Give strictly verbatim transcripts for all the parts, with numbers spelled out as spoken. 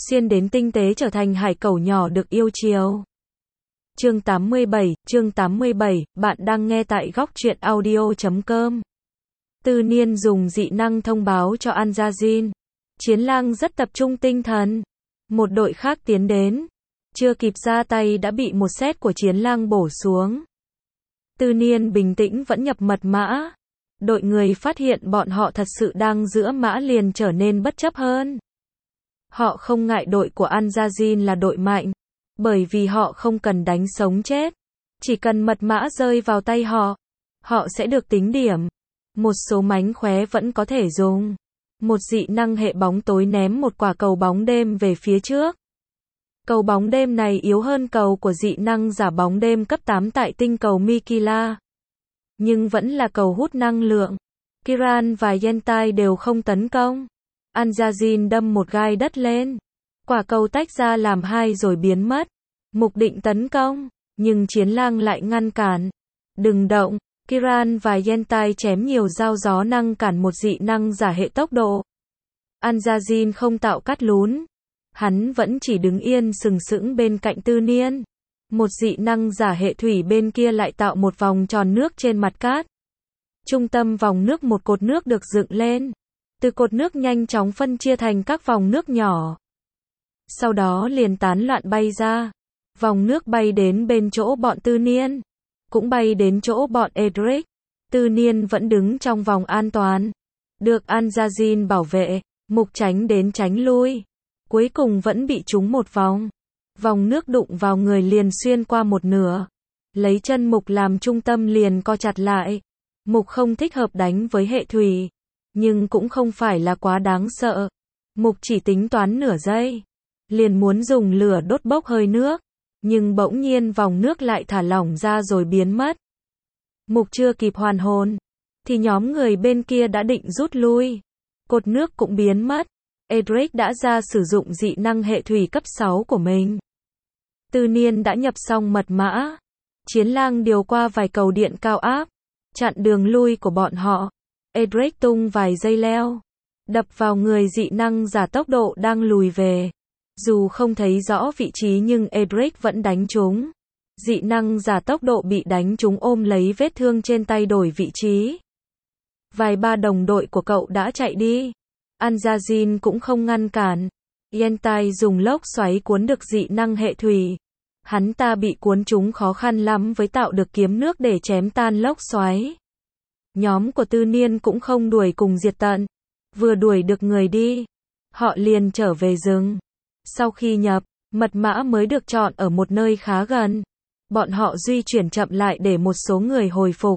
xuyên đến tinh tế trở thành hải cẩu nhỏ được yêu chiều. Chương tám mươi bảy, chương tám mươi bảy, bạn đang nghe tại góc truyện audio chấm com. Tư Niên dùng dị năng thông báo cho An Gia Jin. Chiến lang rất tập trung tinh thần. Một đội khác tiến đến. Chưa kịp ra tay đã bị một sét của chiến lang bổ xuống. Tư Niên bình tĩnh vẫn nhập mật mã. Đội người phát hiện bọn họ thật sự đang giữa mã liền trở nên bất chấp hơn. Họ không ngại đội của An Gia Jin là đội mạnh. Bởi vì họ không cần đánh sống chết. Chỉ cần mật mã rơi vào tay họ. Họ sẽ được tính điểm. Một số mánh khóe vẫn có thể dùng. Một dị năng hệ bóng tối ném một quả cầu bóng đêm về phía trước. Cầu bóng đêm này yếu hơn cầu của dị năng giả bóng đêm cấp tám tại tinh cầu Mikila. Nhưng vẫn là cầu hút năng lượng. Kiran và Yentai đều không tấn công. An Gia Jin đâm một gai đất lên. Quả cầu tách ra làm hai rồi biến mất. Mục định tấn công, nhưng chiến lang lại ngăn cản. Đừng động. Kiran và Yentai chém nhiều dao gió năng cản một dị năng giả hệ tốc độ. An Gia Jin không tạo cắt lún. Hắn vẫn chỉ đứng yên sừng sững bên cạnh Tư Niên. Một dị năng giả hệ thủy bên kia lại tạo một vòng tròn nước trên mặt cát. Trung tâm vòng nước một cột nước được dựng lên. Từ cột nước nhanh chóng phân chia thành các vòng nước nhỏ. Sau đó liền tán loạn bay ra. Vòng nước bay đến bên chỗ bọn Tư Niên. Cũng bay đến chỗ bọn Edric. Tư Niên vẫn đứng trong vòng an toàn. Được An Gia Jin bảo vệ. Mục tránh đến tránh lui. Cuối cùng vẫn bị trúng một vòng. Vòng nước đụng vào người liền xuyên qua một nửa. Lấy chân Mục làm trung tâm liền co chặt lại. Mục không thích hợp đánh với hệ thủy. Nhưng cũng không phải là quá đáng sợ. Mục chỉ tính toán nửa giây. Liền muốn dùng lửa đốt bốc hơi nước. Nhưng bỗng nhiên vòng nước lại thả lỏng ra rồi biến mất. Mục chưa kịp hoàn hồn. Thì nhóm người bên kia đã định rút lui. Cột nước cũng biến mất. Edric đã ra sử dụng dị năng hệ thủy cấp sáu của mình. Tư Niên đã nhập xong mật mã. Chiến lang điều qua vài cầu điện cao áp. Chặn đường lui của bọn họ. Edric tung vài dây leo. Đập vào người dị năng giả tốc độ đang lùi về. Dù không thấy rõ vị trí nhưng Edric vẫn đánh trúng. Dị năng giả tốc độ bị đánh trúng ôm lấy vết thương trên tay đổi vị trí. Vài ba đồng đội của cậu đã chạy đi. An Gia Jin cũng không ngăn cản. Yentai dùng lốc xoáy cuốn được dị năng hệ thủy. Hắn ta bị cuốn trúng khó khăn lắm với tạo được kiếm nước để chém tan lốc xoáy. Nhóm của Tư Niên cũng không đuổi cùng diệt tận. Vừa đuổi được người đi, họ liền trở về rừng. Sau khi nhập, mật mã mới được chọn ở một nơi khá gần. Bọn họ di chuyển chậm lại để một số người hồi phục.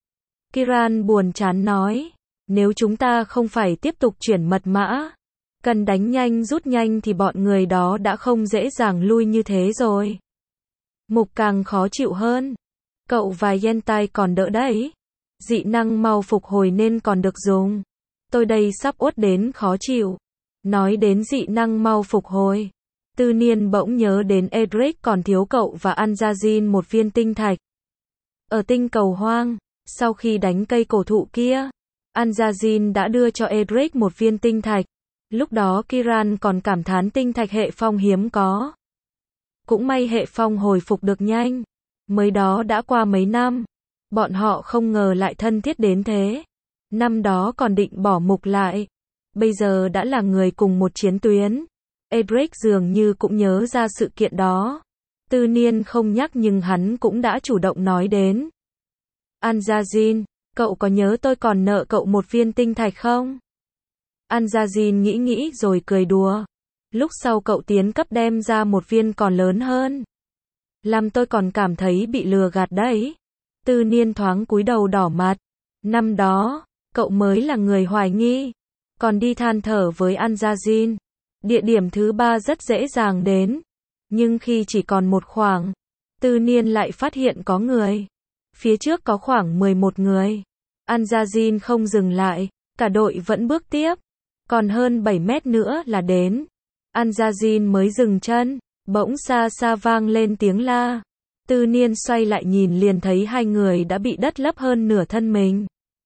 Kiran buồn chán nói, nếu chúng ta không phải tiếp tục chuyển mật mã, cần đánh nhanh rút nhanh thì bọn người đó đã không dễ dàng lui như thế rồi. Mục càng khó chịu hơn. Cậu và Yentai còn đỡ đấy. Dị năng mau phục hồi nên còn được dùng. Tôi đây sắp uất đến khó chịu. Nói đến dị năng mau phục hồi. Tư Niên bỗng nhớ đến Edric còn thiếu cậu và An Gia Jin một viên tinh thạch. Ở tinh cầu hoang, sau khi đánh cây cổ thụ kia, An Gia Jin đã đưa cho Edric một viên tinh thạch. Lúc đó Kiran còn cảm thán tinh thạch hệ phong hiếm có. Cũng may hệ phong hồi phục được nhanh. Mới đó đã qua mấy năm. Bọn họ không ngờ lại thân thiết đến thế. Năm đó còn định bỏ Mục lại. Bây giờ đã là người cùng một chiến tuyến. Edric dường như cũng nhớ ra sự kiện đó. Tư Niên không nhắc nhưng hắn cũng đã chủ động nói đến. An Gia Jin, cậu có nhớ tôi còn nợ cậu một viên tinh thạch không? An Gia Jin nghĩ nghĩ rồi cười đùa. Lúc sau cậu tiến cấp đem ra một viên còn lớn hơn. Làm tôi còn cảm thấy bị lừa gạt đấy. Tư Niên thoáng cúi đầu đỏ mặt. Năm đó, cậu mới là người hoài nghi. Còn đi than thở với An Gia Jin. Địa điểm thứ ba rất dễ dàng đến. Nhưng khi chỉ còn một khoảng, Tư Niên lại phát hiện có người. Phía trước có khoảng mười một người. An Gia Jin không dừng lại. Cả đội vẫn bước tiếp. Còn hơn bảy mét nữa là đến. An Gia Jin mới dừng chân. Bỗng xa xa vang lên tiếng la. Tư Niên xoay lại nhìn liền thấy hai người đã bị đất lấp hơn nửa thân mình.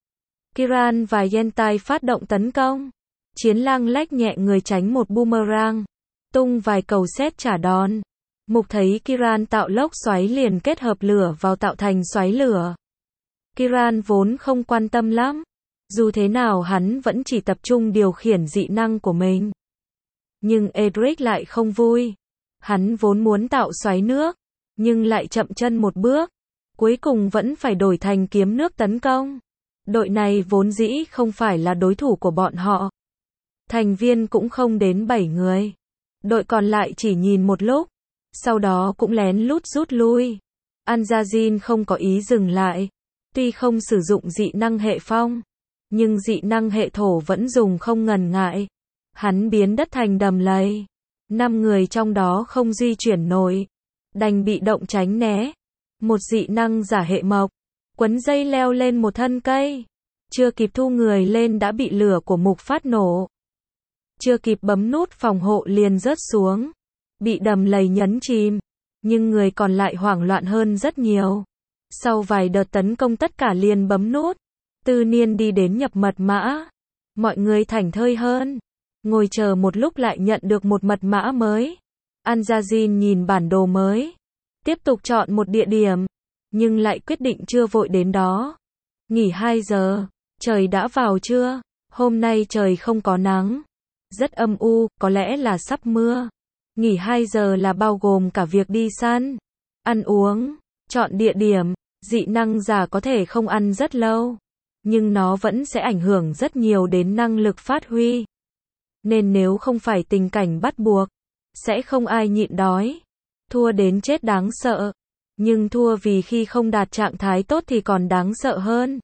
Kiran và Yentai phát động tấn công. Chiến lang lách nhẹ người tránh một boomerang. tung vài cầu sét trả đòn. Mục thấy Kiran tạo lốc xoáy liền kết hợp lửa vào tạo thành xoáy lửa. Kiran vốn không quan tâm lắm. Dù thế nào hắn vẫn chỉ tập trung điều khiển dị năng của mình. Nhưng Edric lại không vui. Hắn vốn muốn tạo xoáy nước, nhưng lại chậm chân một bước. Cuối cùng vẫn phải đổi thành kiếm nước tấn công. Đội này vốn dĩ không phải là đối thủ của bọn họ. Thành viên cũng không đến bảy người. Đội còn lại chỉ nhìn một lúc, sau đó cũng lén lút rút lui. Anjazin không có ý dừng lại. Tuy không sử dụng dị năng hệ phong, nhưng dị năng hệ thổ vẫn dùng không ngần ngại. Hắn biến đất thành đầm lầy. Năm người trong đó không di chuyển nổi, đành bị động tránh né. Một dị năng giả hệ mộc, quấn dây leo lên một thân cây. Chưa kịp thu người lên đã bị lửa của mục phát nổ. Chưa kịp bấm nút phòng hộ liền rớt xuống. Bị đầm lầy nhấn chìm. Nhưng người còn lại hoảng loạn hơn rất nhiều. Sau vài đợt tấn công tất cả liền bấm nút. Tư Niên đi đến nhập mật mã. Mọi người thảnh thơi hơn. Ngồi chờ một lúc lại nhận được một mật mã mới. Anjazin nhìn bản đồ mới. Tiếp tục chọn một địa điểm. Nhưng lại quyết định chưa vội đến đó. Nghỉ hai giờ. Trời đã vào trưa. Hôm nay trời không có nắng. Rất âm u, có lẽ là sắp mưa. Nghỉ hai giờ là bao gồm cả việc đi săn, ăn uống, chọn địa điểm. Dị năng giả có thể không ăn rất lâu, nhưng nó vẫn sẽ ảnh hưởng rất nhiều đến năng lực phát huy. Nên nếu không phải tình cảnh bắt buộc, sẽ không ai nhịn đói. Thua đến chết đáng sợ, nhưng thua vì khi không đạt trạng thái tốt thì còn đáng sợ hơn.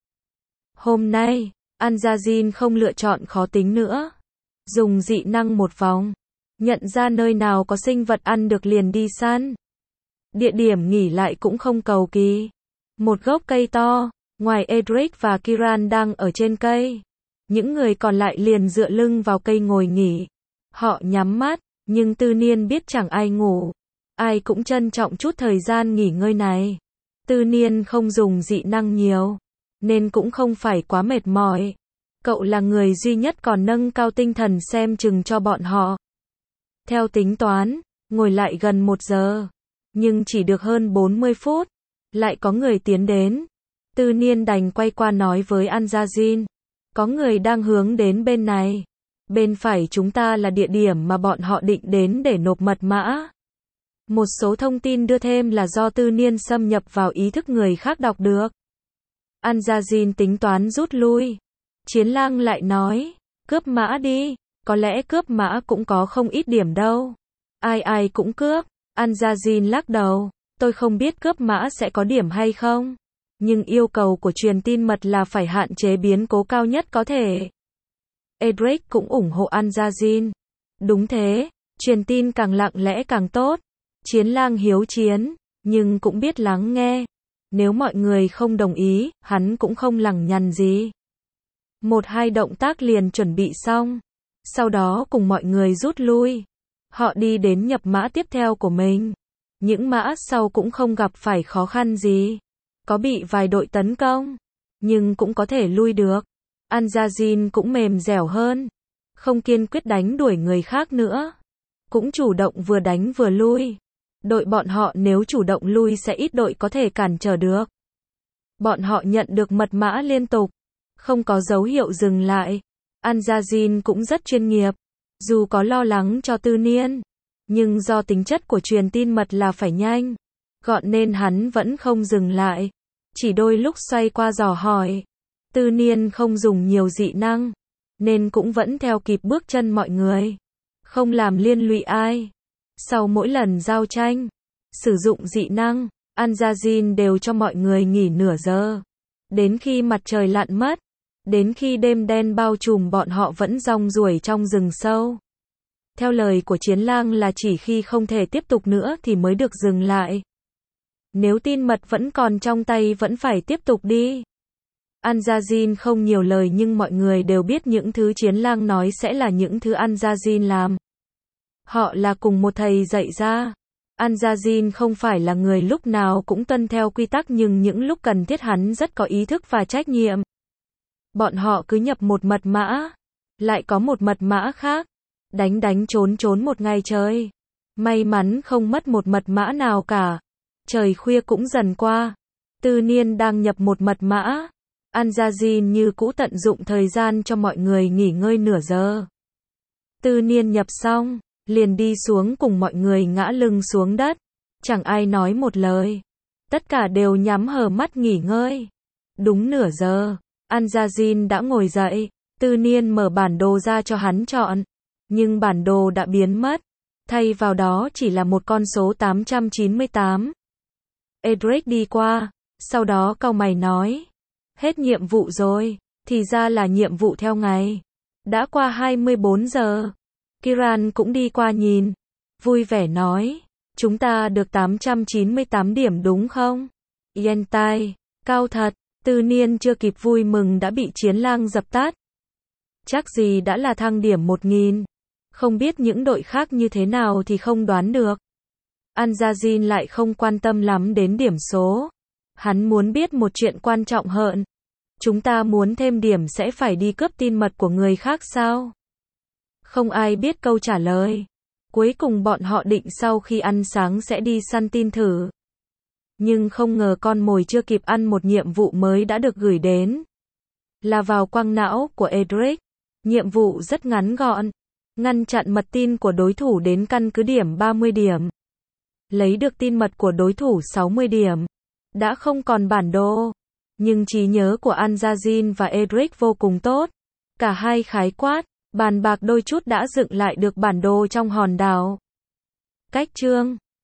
Hôm nay, Anjazin không lựa chọn khó tính nữa. Dùng dị năng một vòng, nhận ra nơi nào có sinh vật ăn được liền đi săn. Địa điểm nghỉ lại cũng không cầu kỳ. Một gốc cây to, ngoài Edric và Kiran đang ở trên cây. Những người còn lại liền dựa lưng vào cây ngồi nghỉ. Họ nhắm mắt, nhưng Tư Niên biết chẳng ai ngủ. Ai cũng trân trọng chút thời gian nghỉ ngơi này. Tư Niên không dùng dị năng nhiều, nên cũng không phải quá mệt mỏi. Cậu là người duy nhất còn nâng cao tinh thần xem chừng cho bọn họ. Theo tính toán, ngồi lại gần một giờ, nhưng chỉ được hơn bốn mươi phút. Lại có người tiến đến. Tư Niên đành quay qua nói với Anjazin. Có người đang hướng đến bên này. Bên phải chúng ta là địa điểm mà bọn họ định đến để nộp mật mã. Một số thông tin đưa thêm là do Tư Niên xâm nhập vào ý thức người khác đọc được. Anjazin tính toán rút lui. Chiến lang lại nói, cướp mã đi, có lẽ cướp mã cũng có không ít điểm đâu. Ai ai cũng cướp. Anjazin lắc đầu, tôi không biết cướp mã sẽ có điểm hay không. Nhưng yêu cầu của truyền tin mật là phải hạn chế biến cố cao nhất có thể. Edric cũng ủng hộ Anjazin. Đúng thế, truyền tin càng lặng lẽ càng tốt. Chiến lang hiếu chiến, nhưng cũng biết lắng nghe. Nếu mọi người không đồng ý, hắn cũng không lằng nhằng gì. Một hai động tác liền chuẩn bị xong. Sau đó cùng mọi người rút lui. Họ đi đến nhập mã tiếp theo của mình. Những mã sau cũng không gặp phải khó khăn gì. Có bị vài đội tấn công, nhưng cũng có thể lui được. Anjazin cũng mềm dẻo hơn. Không kiên quyết đánh đuổi người khác nữa. Cũng chủ động vừa đánh vừa lui. Đội bọn họ nếu chủ động lui sẽ ít đội có thể cản trở được. Bọn họ nhận được mật mã liên tục. Không có dấu hiệu dừng lại. Anjazin cũng rất chuyên nghiệp. Dù có lo lắng cho Tư Niên, nhưng do tính chất của truyền tin mật là phải nhanh, gọn nên hắn vẫn không dừng lại. Chỉ đôi lúc xoay qua dò hỏi. Tư Niên không dùng nhiều dị năng, nên cũng vẫn theo kịp bước chân mọi người. Không làm liên lụy ai. Sau mỗi lần giao tranh, sử dụng dị năng, Anjazin đều cho mọi người nghỉ nửa giờ. Đến khi mặt trời lặn mất, đến khi đêm đen bao trùm bọn họ vẫn rong ruổi trong rừng sâu. Theo lời của chiến lang là chỉ khi không thể tiếp tục nữa thì mới được dừng lại. Nếu tin mật vẫn còn trong tay vẫn phải tiếp tục đi. Anjazin không nhiều lời nhưng mọi người đều biết những thứ chiến lang nói sẽ là những thứ Anjazin làm. Họ là cùng một thầy dạy ra. Anjazin không phải là người lúc nào cũng tuân theo quy tắc nhưng những lúc cần thiết hắn rất có ý thức và trách nhiệm. Bọn họ cứ nhập một mật mã, lại có một mật mã khác. Đánh đánh trốn trốn một ngày trời. May mắn không mất một mật mã nào cả. Trời khuya cũng dần qua. Tư Niên đang nhập một mật mã. Anjazin như cũ tận dụng thời gian cho mọi người nghỉ ngơi nửa giờ. Tư Niên nhập xong, liền đi xuống cùng mọi người ngã lưng xuống đất. Chẳng ai nói một lời. Tất cả đều nhắm hờ mắt nghỉ ngơi. Đúng nửa giờ, Anjazin đã ngồi dậy. Tư Niên mở bản đồ ra cho hắn chọn. Nhưng bản đồ đã biến mất. Thay vào đó chỉ là một con số tám trăm chín mươi tám. Edric đi qua, sau đó cau mày nói. Hết nhiệm vụ rồi, thì ra là nhiệm vụ theo ngày. Đã qua hai mươi bốn giờ. Kiran cũng đi qua nhìn. Vui vẻ nói. Chúng ta được tám trăm chín mươi tám điểm đúng không? Yentai, cao thật. Tư Niên chưa kịp vui mừng đã bị Chiến Lang dập tắt. Chắc gì đã là thăng điểm một nghìn. Không biết những đội khác như thế nào thì không đoán được. Anjazin lại không quan tâm lắm đến điểm số. Hắn muốn biết một chuyện quan trọng hơn. Chúng ta muốn thêm điểm sẽ phải đi cướp tin mật của người khác sao? Không ai biết câu trả lời. Cuối cùng bọn họ định sau khi ăn sáng sẽ đi săn tin thử. Nhưng không ngờ con mồi chưa kịp ăn một nhiệm vụ mới đã được gửi đến. Là vào quang não của Edric. Nhiệm vụ rất ngắn gọn. Ngăn chặn mật tin của đối thủ đến căn cứ điểm ba mươi điểm. Lấy được tin mật của đối thủ sáu mươi điểm. Đã không còn bản đồ. Nhưng trí nhớ của Anjazin và Edric vô cùng tốt. Cả hai khái quát, bàn bạc đôi chút đã dựng lại được bản đồ trong hòn đảo. Cách chương